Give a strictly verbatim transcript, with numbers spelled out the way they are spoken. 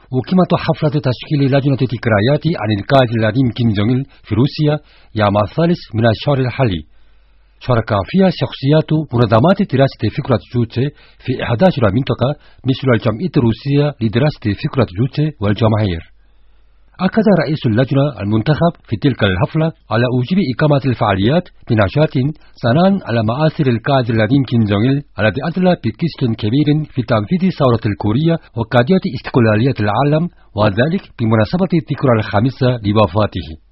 أقيمت حفلة تشكيل لجنة ذكريات عن القائد العظيم كيم جونغ إل في روسيا يوم الثالث من الشهر الحالي. شارك فيها شخصيات منظمات دراسة فكرة جوتشي في إحدى عشرة منطقة مثل الجمعية الروسية لدراسة فكرة جوتشي والجماهير. أكد رئيس اللجنة المنتخب في تلك الحفلة على وجوب إقامة الفعاليات بنشاط ثناء على مآثر القائد العظيم كيم جونغ إل الذي أدلى بقسط كبير في تنفيذ ثورة الكورية وقضية استقلالية العالم، وذلك بمناسبة الذكرى الخامسة لوفاته.